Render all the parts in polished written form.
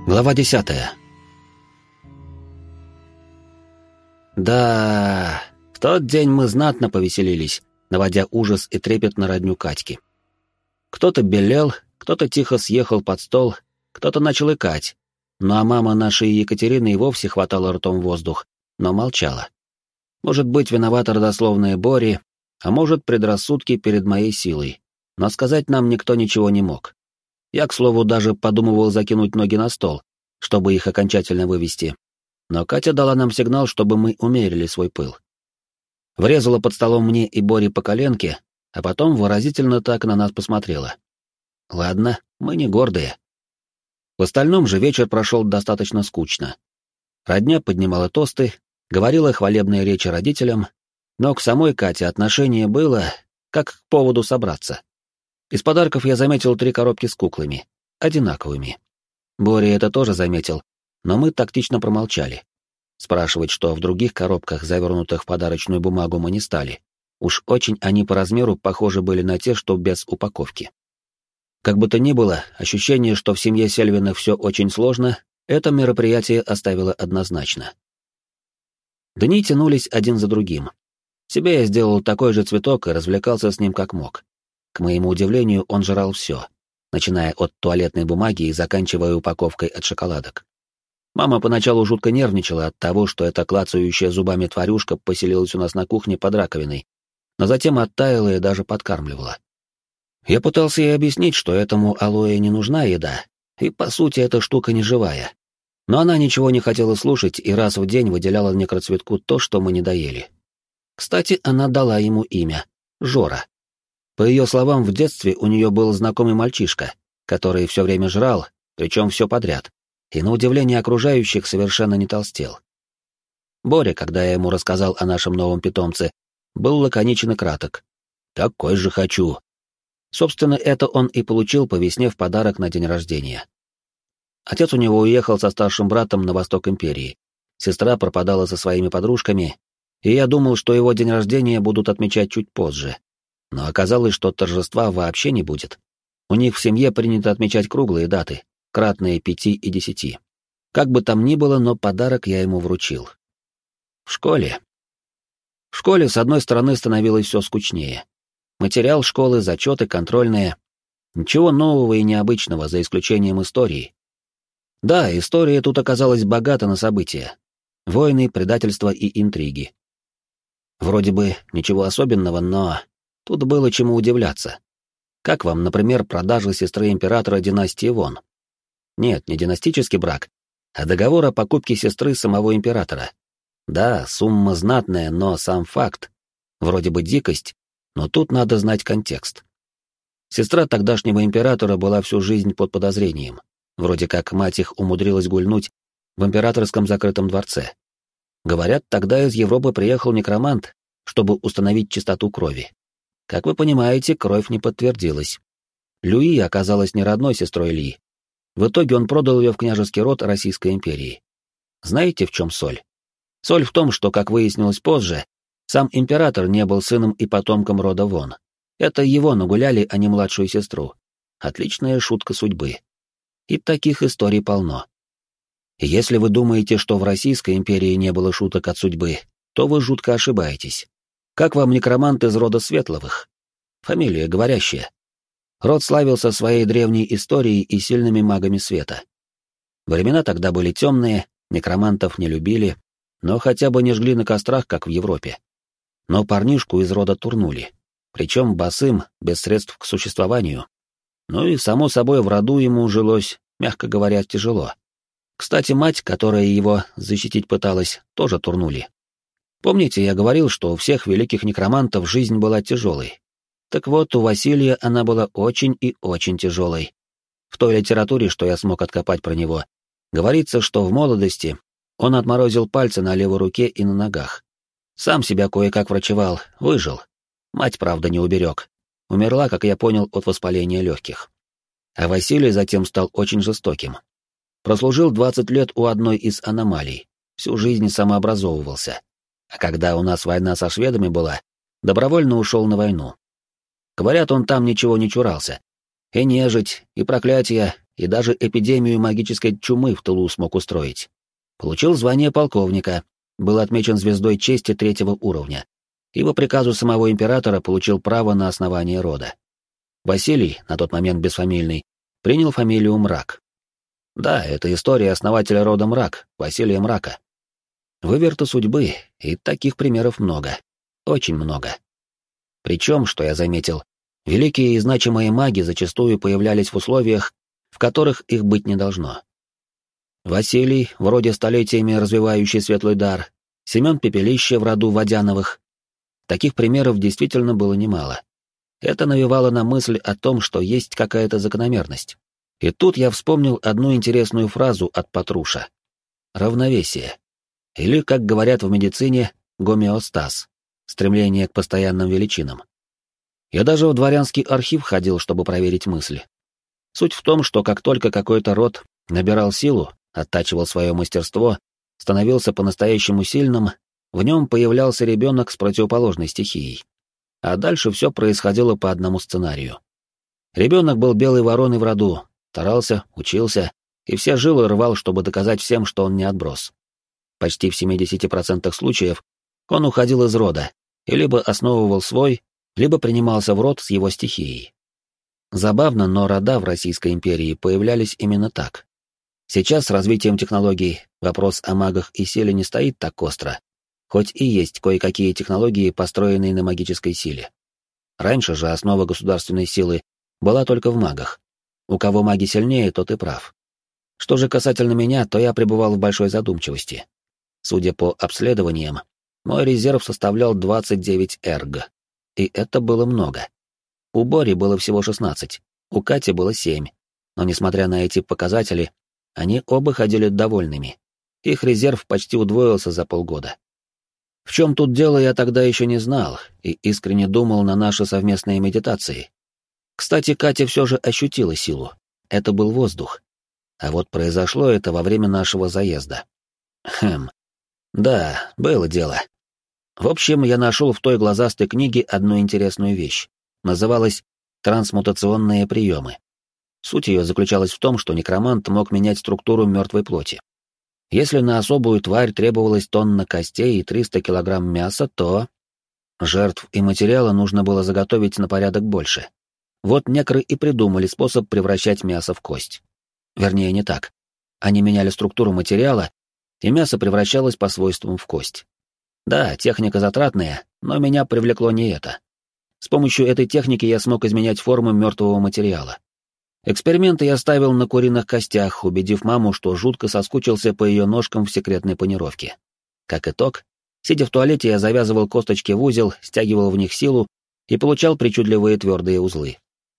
Глава 10. Да, в тот день мы знатно повеселились, наводя ужас и трепет на родню Катьки. Кто-то белел, кто-то тихо съехал под стол, кто-то начал икать, ну а мама нашей Екатерины и вовсе хватала ртом воздух, но молчала. Может быть, виновата родословная Бори, а может, предрассудки перед моей силой, но сказать нам никто ничего не мог. Я, к слову, даже подумывал закинуть ноги на стол, чтобы их окончательно вывести. Но Катя дала нам сигнал, чтобы мы умерили свой пыл. Врезала под столом мне и Боре по коленке, а потом выразительно так на нас посмотрела. Ладно, мы не гордые. В остальном же вечер прошел достаточно скучно. Родня поднимала тосты, говорила хвалебные речи родителям, но к самой Кате отношение было, как к поводу собраться. Из подарков я заметил 3 коробки с куклами, одинаковыми. Боря это тоже заметил, но мы тактично промолчали. Спрашивать, что в других коробках, завернутых в подарочную бумагу, мы не стали. Уж очень они по размеру похожи были на те, что без упаковки. Как бы то ни было, ощущение, что в семье Сельвиных все очень сложно, это мероприятие оставило однозначно. Дни тянулись один за другим. Себе я сделал такой же цветок и развлекался с ним как мог. К моему удивлению, он жрал все, начиная от туалетной бумаги и заканчивая упаковкой от шоколадок. Мама поначалу жутко нервничала от того, что эта клацающая зубами тварюшка поселилась у нас на кухне под раковиной, но затем оттаяла и даже подкармливала. Я пытался ей объяснить, что этому алоэ не нужна еда, и, по сути, эта штука не живая. Но она ничего не хотела слушать и раз в день выделяла некроцветку то, что мы не доели. Кстати, она дала ему имя — Жора. По ее словам, в детстве у нее был знакомый мальчишка, который все время жрал, причем все подряд, и на удивление окружающих совершенно не толстел. Боря, когда я ему рассказал о нашем новом питомце, был лаконичен и краток. «Такой же хочу». Собственно, это он и получил по весне в подарок на день рождения. Отец у него уехал со старшим братом на восток империи. Сестра пропадала со своими подружками, и я думал, что его день рождения будут отмечать чуть позже. Но оказалось, что торжества вообще не будет. У них в семье принято отмечать круглые даты, кратные 5 и 10. Как бы там ни было, но подарок я ему вручил. В школе, с одной стороны, становилось все скучнее. Материал школы, зачеты, контрольные. Ничего нового и необычного, за исключением истории. Да, история тут оказалась богата на события. Войны, предательства и интриги. Вроде бы ничего особенного, но тут было чему удивляться. Как вам, например, продажа сестры императора династии Вон? Нет, не династический брак, а договор о покупке сестры самого императора. Да, сумма знатная, но сам факт. Вроде бы дикость, но тут надо знать контекст. Сестра тогдашнего императора была всю жизнь под подозрением. Вроде как мать их умудрилась гульнуть в императорском закрытом дворце. Говорят, тогда из Европы приехал некромант, чтобы установить чистоту крови. Как вы понимаете, кровь не подтвердилась. Люи оказалась не родной сестрой Ли. В итоге он продал ее в княжеский род Российской империи. Знаете, в чем соль? Соль в том, что, как выяснилось позже, сам император не был сыном и потомком рода Вон. Это его нагуляли, а не младшую сестру. Отличная шутка судьбы. И таких историй полно. Если вы думаете, что в Российской империи не было шуток от судьбы, то вы жутко ошибаетесь. Как вам некромант из рода Светловых? Фамилия говорящая. Род славился своей древней историей и сильными магами света. Времена тогда были темные, некромантов не любили, но хотя бы не жгли на кострах, как в Европе. Но парнишку из рода турнули, причем босым, без средств к существованию. Ну и, само собой, в роду ему жилось, мягко говоря, тяжело. Кстати, мать, которая его защитить пыталась, тоже турнули. Помните, я говорил, что у всех великих некромантов жизнь была тяжелой? Так вот, у Василия она была очень и очень тяжелой. В той литературе, что я смог откопать про него, говорится, что в молодости он отморозил пальцы на левой руке и на ногах. Сам себя кое-как врачевал, выжил. Мать, правда, не уберег. Умерла, как я понял, от воспаления легких. А Василий затем стал очень жестоким. Прослужил 20 лет у одной из аномалий, всю жизнь самообразовывался. А когда у нас война со шведами была, добровольно ушел на войну. Говорят, он там ничего не чурался. И нежить, и проклятия, и даже эпидемию магической чумы в тылу смог устроить. Получил звание полковника, был отмечен звездой чести 3-го уровня, и по приказу самого императора получил право на основание рода. Василий, на тот момент бесфамильный, принял фамилию Мрак. Да, это история основателя рода Мрак, Василия Мрака. Выверты судьбы, и таких примеров много. Очень много. Причем, что я заметил, великие и значимые маги зачастую появлялись в условиях, в которых их быть не должно. Василий, вроде столетиями развивающий светлый дар, Семен Пепелище в роду Водяновых. Таких примеров действительно было немало. Это навевало на мысль о том, что есть какая-то закономерность. И тут я вспомнил одну интересную фразу от Патруша. Равновесие. Или, как говорят в медицине, гомеостаз. Стремление к постоянным величинам. Я даже в дворянский архив ходил, чтобы проверить мысли. Суть в том, что как только какой-то род набирал силу, оттачивал свое мастерство, становился по-настоящему сильным, в нем появлялся ребенок с противоположной стихией. А дальше все происходило по одному сценарию. Ребенок был белой вороной в роду, старался, учился, и все жилы рвал, чтобы доказать всем, что он не отброс. Почти в 70% случаев он уходил из рода и либо основывал свой, либо принимался в род с его стихией. Забавно, но рода в Российской империи появлялись именно так. Сейчас с развитием технологий вопрос о магах и силе не стоит так остро, хоть и есть кое-какие технологии, построенные на магической силе. Раньше же основа государственной силы была только в магах. У кого маги сильнее, тот и прав. Что же касательно меня, то я пребывал в большой задумчивости. Судя по обследованиям, мой резерв составлял 29 эрг. И это было много. У Бори было всего 16, у Кати было 7. Но несмотря на эти показатели, они оба ходили довольными. Их резерв почти удвоился за полгода. В чем тут дело, я тогда еще не знал и искренне думал на наши совместные медитации. Кстати, Катя все же ощутила силу. Это был воздух. А вот произошло это во время нашего заезда. Да, было дело. В общем, я нашел в той глазастой книге одну интересную вещь. Называлась «Трансмутационные приемы». Суть ее заключалась в том, что некромант мог менять структуру мертвой плоти. Если на особую тварь требовалось тонна костей и 300 килограмм мяса, то жертв и материала нужно было заготовить на порядок больше. Вот некры и придумали способ превращать мясо в кость. Вернее, не так. Они меняли структуру материала, и мясо превращалось по свойствам в кость. Да, техника затратная, но меня привлекло не это. С помощью этой техники я смог изменять форму мертвого материала. Эксперименты я ставил на куриных костях, убедив маму, что жутко соскучился по ее ножкам в секретной панировке. Как итог, сидя в туалете, я завязывал косточки в узел, стягивал в них силу и получал причудливые твердые узлы.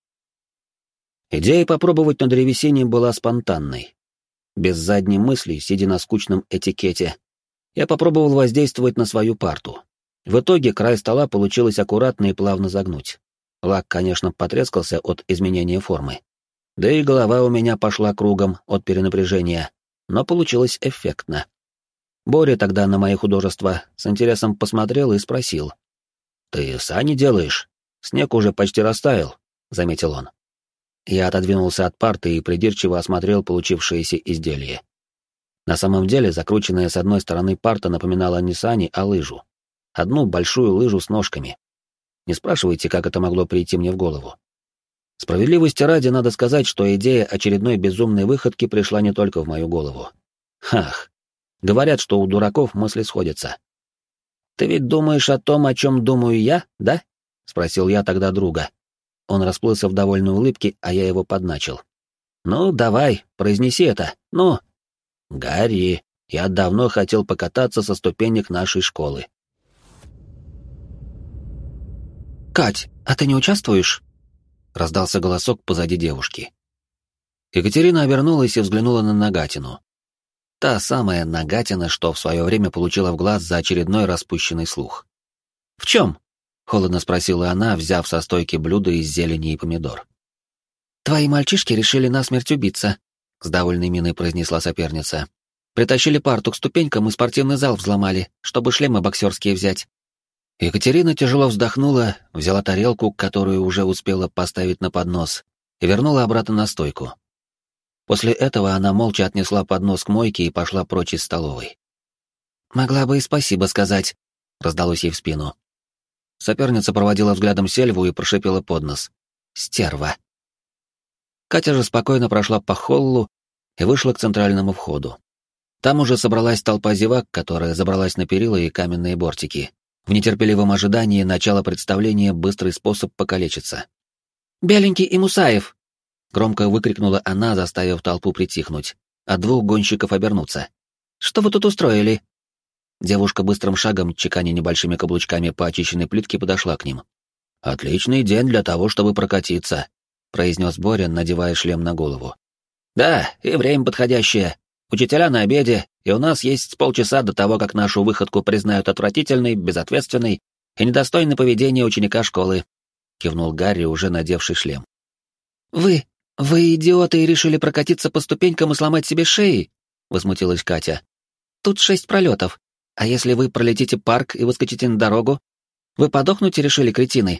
Идея попробовать на древесине была спонтанной. Без задней мысли, сидя на скучном этикете, я попробовал воздействовать на свою парту. В итоге край стола получилось аккуратно и плавно загнуть. Лак, конечно, потрескался от изменения формы. Да и голова у меня пошла кругом от перенапряжения, но получилось эффектно. Боря тогда на мои художества с интересом посмотрел и спросил. «Ты сани делаешь? Снег уже почти растаял», — заметил он. Я отодвинулся от парты и придирчиво осмотрел получившееся изделие. На самом деле, закрученная с одной стороны парта напоминала не сани, а лыжу. Одну большую лыжу с ножками. Не спрашивайте, как это могло прийти мне в голову. Справедливости ради, надо сказать, что идея очередной безумной выходки пришла не только в мою голову. Хах. Говорят, что у дураков мысли сходятся. «Ты ведь думаешь о том, о чем думаю я, да?» — спросил я тогда друга. Он расплылся в довольной улыбке, а я его подначил. «Ну, давай, произнеси это, ну!» «Гарри, я давно хотел покататься со ступенек нашей школы». «Кать, а ты не участвуешь?» — раздался голосок позади девушки. Екатерина обернулась и взглянула на Нагатину. Та самая Нагатина, что в свое время получила в глаз за очередной распущенный слух. «В чем?» — холодно спросила она, взяв со стойки блюдо из зелени и помидор. «Твои мальчишки решили насмерть убиться», — с довольной миной произнесла соперница. «Притащили парту к ступенькам и спортивный зал взломали, чтобы шлемы боксерские взять». Екатерина тяжело вздохнула, взяла тарелку, которую уже успела поставить на поднос, и вернула обратно на стойку. После этого она молча отнесла поднос к мойке и пошла прочь из столовой. «Могла бы и спасибо сказать», — раздалось ей в спину. Соперница проводила взглядом сельву и прошипела под нос. «Стерва». Катя же спокойно прошла по холлу и вышла к центральному входу. Там уже собралась толпа зевак, которая забралась на перила и каменные бортики. В нетерпеливом ожидании начала представления быстрый способ покалечиться. «Беленький и Мусаев!» — громко выкрикнула она, заставив толпу притихнуть, а двух гонщиков обернуться. «Что вы тут устроили?» Девушка быстрым шагом, чеканя небольшими каблучками по очищенной плитке, подошла к ним. «Отличный день для того, чтобы прокатиться», — произнес Боря, надевая шлем на голову. «Да, и время подходящее. Учителя на обеде, и у нас есть полчаса до того, как нашу выходку признают отвратительной, безответственной и недостойной поведения ученика школы», — кивнул Гарри, уже надевший шлем. «Вы идиоты, и решили прокатиться по ступенькам и сломать себе шеи?» — возмутилась Катя. «Тут 6 пролетов. А если вы пролетите парк и выскочите на дорогу? Вы подохнуть решили, кретины?»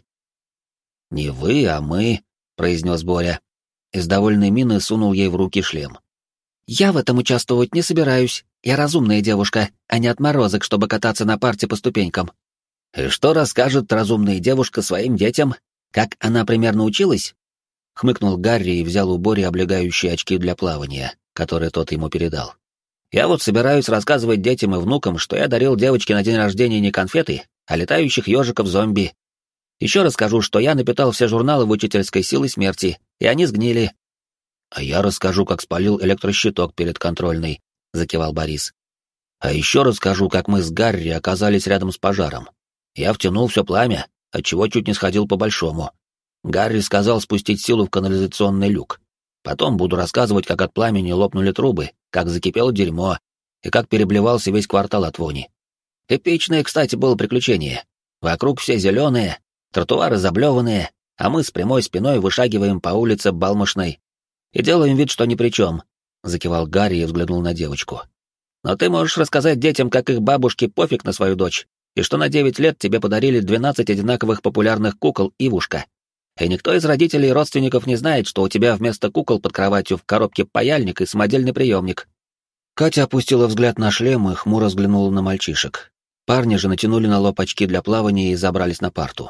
«Не вы, а мы», — произнес Боря. И с довольной миной сунул ей в руки шлем. «Я в этом участвовать не собираюсь. Я разумная девушка, а не отморозок, чтобы кататься на парте по ступенькам». «И что расскажет разумная девушка своим детям? Как она примерно училась?» — хмыкнул Гарри и взял у Бори облегающие очки для плавания, которые тот ему передал. «Я вот собираюсь рассказывать детям и внукам, что я дарил девочке на день рождения не конфеты, а летающих ежиков-зомби. Еще расскажу, что я напитал все журналы в учительской силой смерти, и они сгнили». «А я расскажу, как спалил электрощиток перед контрольной», — закивал Борис. «А еще расскажу, как мы с Гарри оказались рядом с пожаром. Я втянул все пламя, отчего чуть не сходил по большому. Гарри сказал спустить силу в канализационный люк. Потом буду рассказывать, как от пламени лопнули трубы, как закипело дерьмо, и как переблевался весь квартал от вони. Эпичное, кстати, было приключение. Вокруг все зеленые, тротуары заблеванные, а мы с прямой спиной вышагиваем по улице Балмошной и делаем вид, что ни при чем», — закивал Гарри и взглянул на девочку. «Но ты можешь рассказать детям, как их бабушке пофиг на свою дочь, и что на 9 лет тебе подарили 12 одинаковых популярных кукол Ивушка. И никто из родителей и родственников не знает, что у тебя вместо кукол под кроватью в коробке паяльник и самодельный приемник». Катя опустила взгляд на шлем и хмуро взглянула на мальчишек. Парни же натянули на лоб очки для плавания и забрались на парту.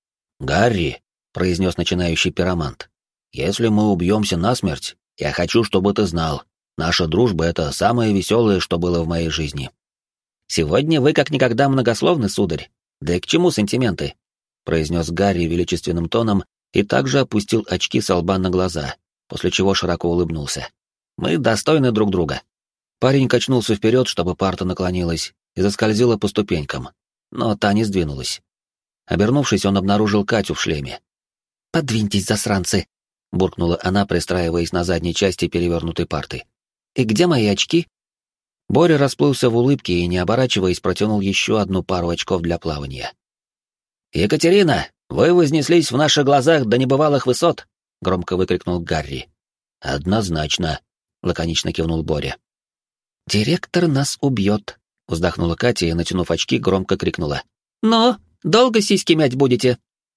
«Гарри», — произнес начинающий пиромант, — «если мы убьемся насмерть, я хочу, чтобы ты знал, наша дружба — это самое веселое, что было в моей жизни». «Сегодня вы как никогда многословны, сударь. Да и к чему сантименты?» — произнес Гарри величественным тоном и также опустил очки со лба на глаза, после чего широко улыбнулся. «Мы достойны друг друга». Парень качнулся вперед, чтобы парта наклонилась, и заскользила по ступенькам, но та не сдвинулась. Обернувшись, он обнаружил Катю в шлеме. «Подвиньтесь, засранцы!» — буркнула она, пристраиваясь на задней части перевернутой парты. «И где мои очки?» Боря расплылся в улыбке и, не оборачиваясь, протянул еще одну пару очков для плавания. «Екатерина, вы вознеслись в наших глазах до небывалых высот!» — громко выкрикнул Гарри. «Однозначно!» — лаконично кивнул Боря. «Директор нас убьет!» — вздохнула Катя и, натянув очки, громко крикнула. «Но! Долго сиськи мять будете?»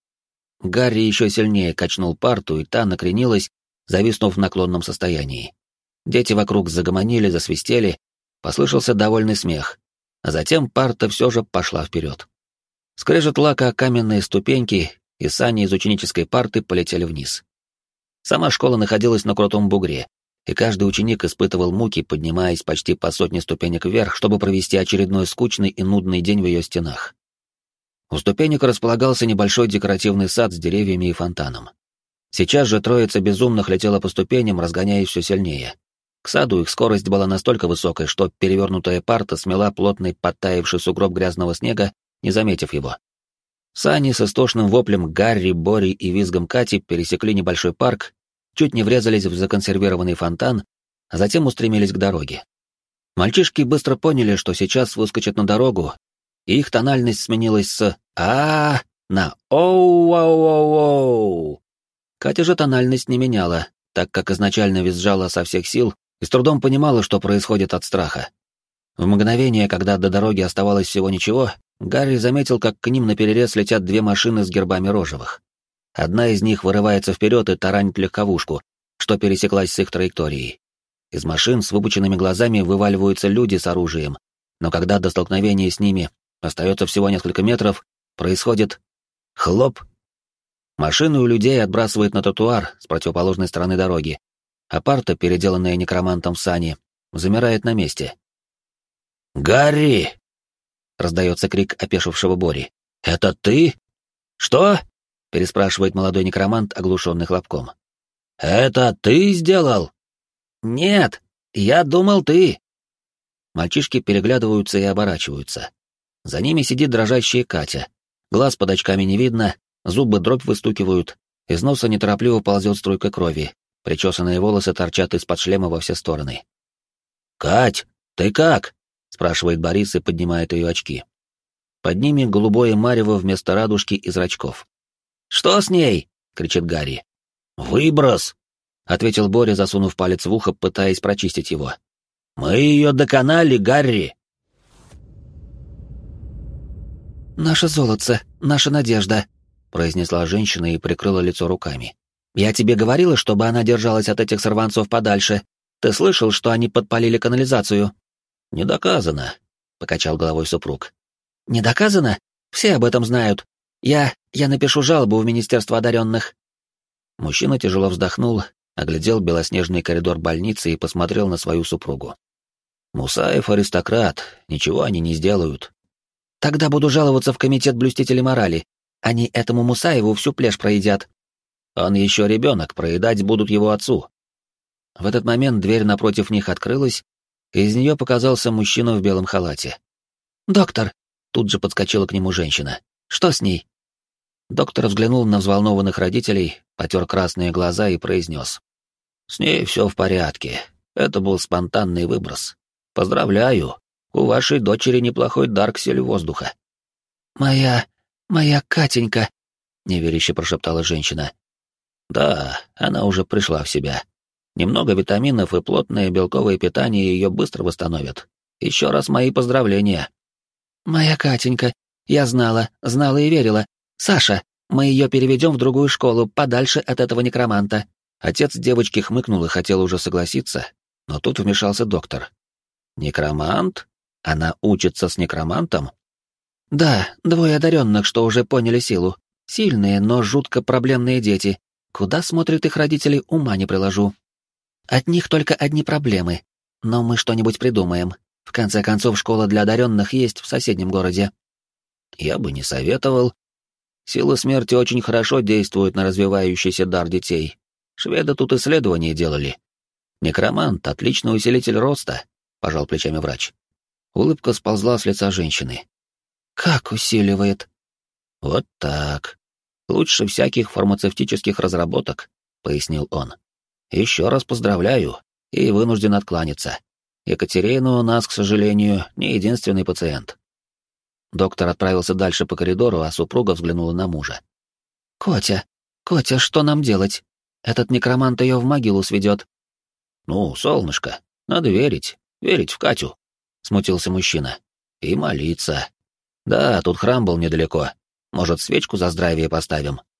Гарри еще сильнее качнул парту, и та накренилась, зависнув в наклонном состоянии. Дети вокруг загомонили, засвистели, послышался довольный смех, а затем парта все же пошла вперед. Скрежет лака о каменные ступеньки, и сани из ученической парты полетели вниз. Сама школа находилась на крутом бугре, и каждый ученик испытывал муки, поднимаясь почти по 100 ступенек вверх, чтобы провести очередной скучный и нудный день в ее стенах. У ступенек располагался небольшой декоративный сад с деревьями и фонтаном. Сейчас же троица безумных летела по ступеням, разгоняясь все сильнее. К саду их скорость была настолько высокой, что перевернутая парта смела плотный подтаявший сугроб грязного снега, не заметив его. Сани с истошным воплем Гарри, Бори и визгом Кати пересекли небольшой парк, чуть не врезались в законсервированный фонтан, а затем устремились к дороге. Мальчишки быстро поняли, что сейчас выскочат на дорогу, и их тональность сменилась с «а» на «оу-оу-оу-оу». Катя же тональность не меняла, так как изначально визжала со всех сил и с трудом понимала, что происходит от страха. В мгновение, когда до дороги оставалось всего ничего, Гарри заметил, как к ним наперерез летят 2 машины с гербами Рожевых. Одна из них вырывается вперед и таранит легковушку, что пересеклась с их траекторией. Из машин с выпученными глазами вываливаются люди с оружием, но когда до столкновения с ними остается всего несколько метров, происходит хлоп. Машину у людей отбрасывает на тротуар с противоположной стороны дороги, а парта, переделанная некромантом в сани, замирает на месте. «Гарри!» — раздается крик опешившего Бори. «Это ты?» «Что?» — переспрашивает молодой некромант, оглушенный хлопком. «Это ты сделал?» «Нет, я думал, ты». Мальчишки переглядываются и оборачиваются. За ними сидит дрожащая Катя. Глаз под очками не видно, зубы дробь выстукивают, из носа неторопливо ползет струйка крови, причесанные волосы торчат из-под шлема во все стороны. «Кать, ты как?» — спрашивает Борис и поднимает ее очки. Под ними голубое марево вместо радужки и зрачков. «Что с ней?» — кричит Гарри. «Выброс!» — ответил Боря, засунув палец в ухо, пытаясь прочистить его. «Мы ее доконали, Гарри!» «Наше золотце, наша надежда», — произнесла женщина и прикрыла лицо руками. «Я тебе говорила, чтобы она держалась от этих сорванцов подальше. Ты слышал, что они подпалили канализацию?» «Не доказано», — покачал головой супруг. «Не доказано? Все об этом знают. Я напишу жалобу в Министерство одаренных». Мужчина тяжело вздохнул, оглядел белоснежный коридор больницы и посмотрел на свою супругу. «Мусаев аристократ, ничего они не сделают». «Тогда буду жаловаться в комитет блюстителей морали. Они этому Мусаеву всю плешь проедят». «Он еще ребенок, проедать будут его отцу». В этот момент дверь напротив них открылась, и из нее показался мужчина в белом халате. «Доктор!» — тут же подскочила к нему женщина. «Что с ней?» Доктор взглянул на взволнованных родителей, потер красные глаза и произнес. «С ней все в порядке. Это был спонтанный выброс. Поздравляю, у вашей дочери неплохой дар к силе воздуха». Моя Катенька», — неверяще прошептала женщина. «Да, она уже пришла в себя. Немного витаминов и плотное белковое питание ее быстро восстановят. Еще раз мои поздравления». «Моя Катенька, я знала и верила. Саша, мы ее переведем в другую школу, подальше от этого некроманта». Отец девочки хмыкнул и хотел уже согласиться, но тут вмешался доктор. «Некромант? Она учится с некромантом?» «Да, 2 одаренных, что уже поняли силу. Сильные, но жутко проблемные дети. Куда смотрят их родители, ума не приложу. От них только одни проблемы. Но мы что-нибудь придумаем. В конце концов, школа для одаренных есть в соседнем городе». «Я бы не советовал. Сила смерти очень хорошо действует на развивающийся дар детей. Шведы тут исследования делали. Некромант — отличный усилитель роста», — пожал плечами врач. Улыбка сползла с лица женщины. «Как усиливает?» «Вот так. Лучше всяких фармацевтических разработок», — пояснил он. «Еще раз поздравляю и вынужден откланяться. Екатерина у нас, к сожалению, не единственный пациент». Доктор отправился дальше по коридору, а супруга взглянула на мужа. Котя, что нам делать? Этот некромант ее в могилу сведет». «Ну, солнышко, надо верить в Катю», — смутился мужчина. «И молиться. Да, тут храм был недалеко. Может, свечку за здравие поставим?»